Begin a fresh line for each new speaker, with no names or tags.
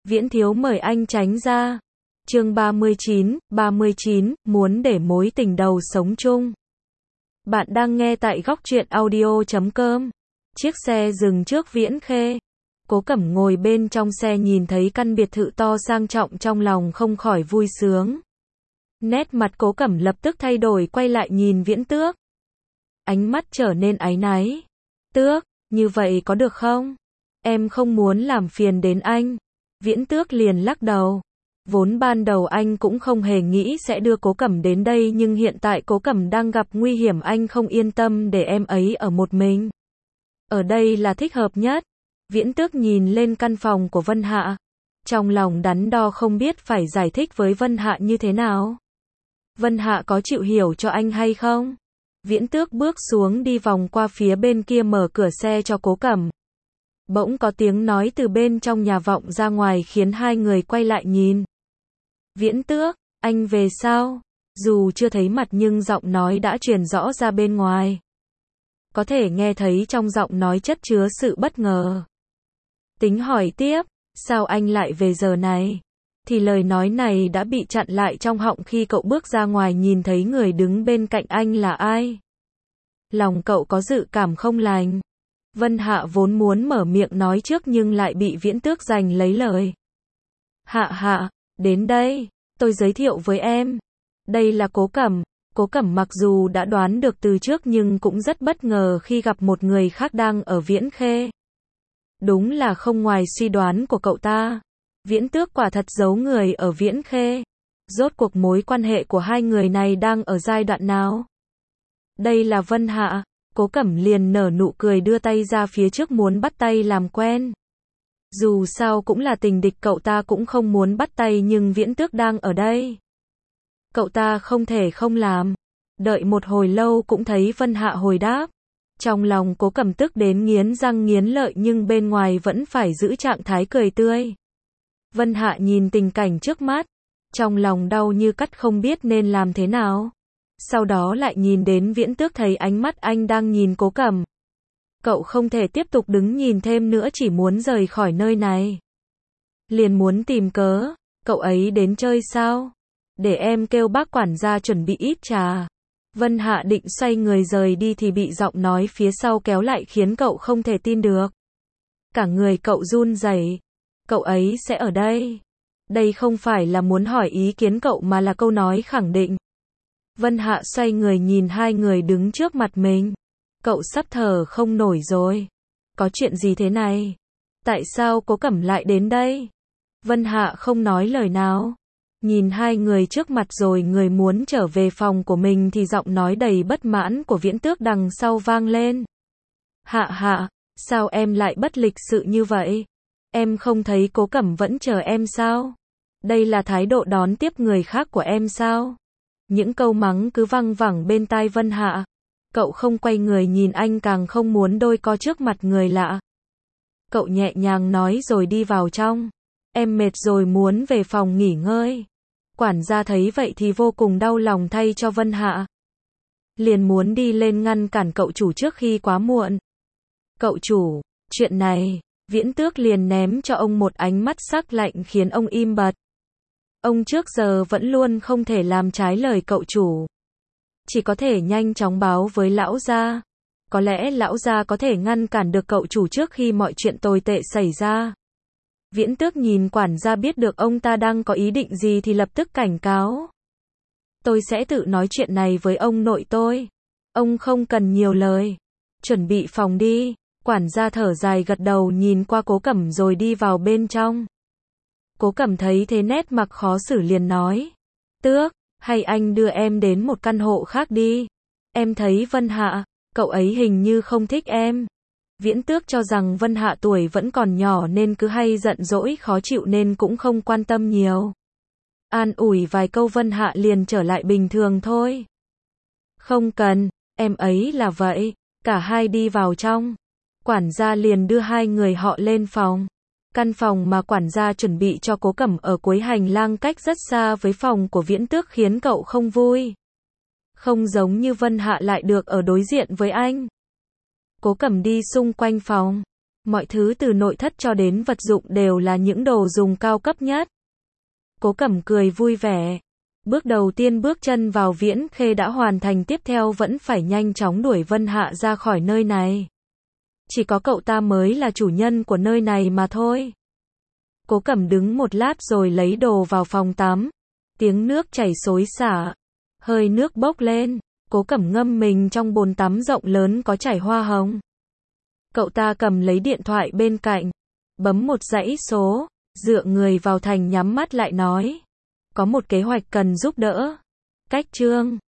Viễn thiếu mời anh tránh ra. Chương 39, muốn để mối tình đầu sống chung. Bạn đang nghe tại góc truyện audio.com. Chiếc xe dừng trước Viễn Khê. Cố Cẩm ngồi bên trong xe nhìn thấy căn biệt thự to sang trọng, trong lòng không khỏi vui sướng. Nét mặt Cố Cẩm lập tức thay đổi, quay lại nhìn Viễn Tước. Ánh mắt trở nên áy náy. Tước, như vậy có được không? Em không muốn làm phiền đến anh. Viễn Tước liền lắc đầu. Vốn ban đầu anh cũng không hề nghĩ sẽ đưa Cố Cẩm đến đây, nhưng hiện tại Cố Cẩm đang gặp nguy hiểm, anh không yên tâm để em ấy ở một mình. Ở đây là thích hợp nhất. Viễn Tước nhìn lên căn phòng của Vân Hạ. Trong lòng đắn đo không biết phải giải thích với Vân Hạ như thế nào. Vân Hạ có chịu hiểu cho anh hay không? Viễn Tước bước xuống, đi vòng qua phía bên kia, mở cửa xe cho Cố Cẩm. Bỗng có tiếng nói từ bên trong nhà vọng ra ngoài, khiến hai người quay lại nhìn. Viễn Tước, anh về sao? Dù chưa thấy mặt nhưng giọng nói đã truyền rõ ra bên ngoài. Có thể nghe thấy trong giọng nói chất chứa sự bất ngờ. Tính hỏi tiếp, sao anh lại về giờ này? Thì lời nói này đã bị chặn lại trong họng khi cậu bước ra ngoài, nhìn thấy người đứng bên cạnh anh là ai. Lòng cậu có dự cảm không lành. Vân Hạ vốn muốn mở miệng nói trước nhưng lại bị Viễn Tước giành lấy lời. Hạ, đến đây, tôi giới thiệu với em. Đây là Cố Cẩm. Cố Cẩm mặc dù đã đoán được từ trước nhưng cũng rất bất ngờ khi gặp một người khác đang ở Viễn Khê. Đúng là không ngoài suy đoán của cậu ta. Viễn Tước quả thật giấu người ở Viễn Khê. Rốt cuộc mối quan hệ của hai người này đang ở giai đoạn nào? Đây là Vân Hạ. Cố Cẩm liền nở nụ cười, đưa tay ra phía trước muốn bắt tay làm quen. Dù sao cũng là tình địch, cậu ta cũng không muốn bắt tay, nhưng Viễn Tước đang ở đây. Cậu ta không thể không làm. Đợi một hồi lâu cũng thấy Vân Hạ hồi đáp. Trong lòng Cố Cẩm tức đến nghiến răng nghiến lợi, nhưng bên ngoài vẫn phải giữ trạng thái cười tươi. Vân Hạ nhìn tình cảnh trước mắt, trong lòng đau như cắt, không biết nên làm thế nào. Sau đó lại nhìn đến Viễn Tước, thấy ánh mắt anh đang nhìn Cố Cẩm. Cậu không thể tiếp tục đứng nhìn thêm nữa, chỉ muốn rời khỏi nơi này. Liền muốn tìm cớ. Cậu ấy đến chơi sao? Để em kêu bác quản gia chuẩn bị ít trà. Vân Hạ định xoay người rời đi thì bị giọng nói phía sau kéo lại, khiến cậu không thể tin được. Cả người cậu run rẩy. Cậu ấy sẽ ở đây. Đây không phải là muốn hỏi ý kiến cậu mà là câu nói khẳng định. Vân Hạ xoay người nhìn hai người đứng trước mặt mình. Cậu sắp thở không nổi rồi. Có chuyện gì thế này? Tại sao Cố Cẩm lại đến đây? Vân Hạ không nói lời nào. Nhìn hai người trước mặt rồi người muốn trở về phòng của mình thì giọng nói đầy bất mãn của Viễn Tước đằng sau vang lên. Hạ, sao em lại bất lịch sự như vậy? Em không thấy Cố Cẩm vẫn chờ em sao? Đây là thái độ đón tiếp người khác của em sao? Những câu mắng cứ văng vẳng bên tai Vân Hạ. Cậu không quay người nhìn anh, càng không muốn đôi co trước mặt người lạ. Cậu nhẹ nhàng nói rồi đi vào trong. Em mệt rồi, muốn về phòng nghỉ ngơi. Quản gia thấy vậy thì vô cùng đau lòng thay cho Vân Hạ. Liền muốn đi lên ngăn cản cậu chủ trước khi quá muộn. Cậu chủ, chuyện này, Viễn Tước liền ném cho ông một ánh mắt sắc lạnh khiến ông im bặt. Ông trước giờ vẫn luôn không thể làm trái lời cậu chủ. Chỉ có thể nhanh chóng báo với lão gia. Có lẽ lão gia có thể ngăn cản được cậu chủ trước khi mọi chuyện tồi tệ xảy ra. Viễn Tước nhìn quản gia, biết được ông ta đang có ý định gì thì lập tức cảnh cáo. Tôi sẽ tự nói chuyện này với ông nội tôi. Ông không cần nhiều lời. Chuẩn bị phòng đi. Quản gia thở dài gật đầu, nhìn qua Cố Cẩm rồi đi vào bên trong. Cố Cẩm thấy thế nét mặt khó xử liền nói. Tước, hay anh đưa em đến một căn hộ khác đi. Em thấy Vân Hạ, cậu ấy hình như không thích em. Viễn Tước cho rằng Vân Hạ tuổi vẫn còn nhỏ nên cứ hay giận dỗi khó chịu nên cũng không quan tâm nhiều. An ủi vài câu Vân Hạ liền trở lại bình thường thôi. Không cần, em ấy là vậy. Cả hai đi vào trong. Quản gia liền đưa hai người họ lên phòng. Căn phòng mà quản gia chuẩn bị cho Cố Cẩm ở cuối hành lang, cách rất xa với phòng của Viễn Tước, khiến cậu không vui. Không giống như Vân Hạ lại được ở đối diện với anh. Cố Cẩm đi xung quanh phòng. Mọi thứ từ nội thất cho đến vật dụng đều là những đồ dùng cao cấp nhất. Cố Cẩm cười vui vẻ. Bước đầu tiên bước chân vào Viễn Khê đã hoàn thành, tiếp theo vẫn phải nhanh chóng đuổi Vân Hạ ra khỏi nơi này. Chỉ có cậu ta mới là chủ nhân của nơi này mà thôi. Cố Cẩm đứng một lát rồi lấy đồ vào phòng tắm. Tiếng nước chảy xối xả. Hơi nước bốc lên. Cố Cẩm ngâm mình trong bồn tắm rộng lớn có chảy hoa hồng. Cậu ta cầm lấy điện thoại bên cạnh. Bấm một dãy số. Dựa người vào thành nhắm mắt lại nói. Có một kế hoạch cần giúp đỡ. Cách chương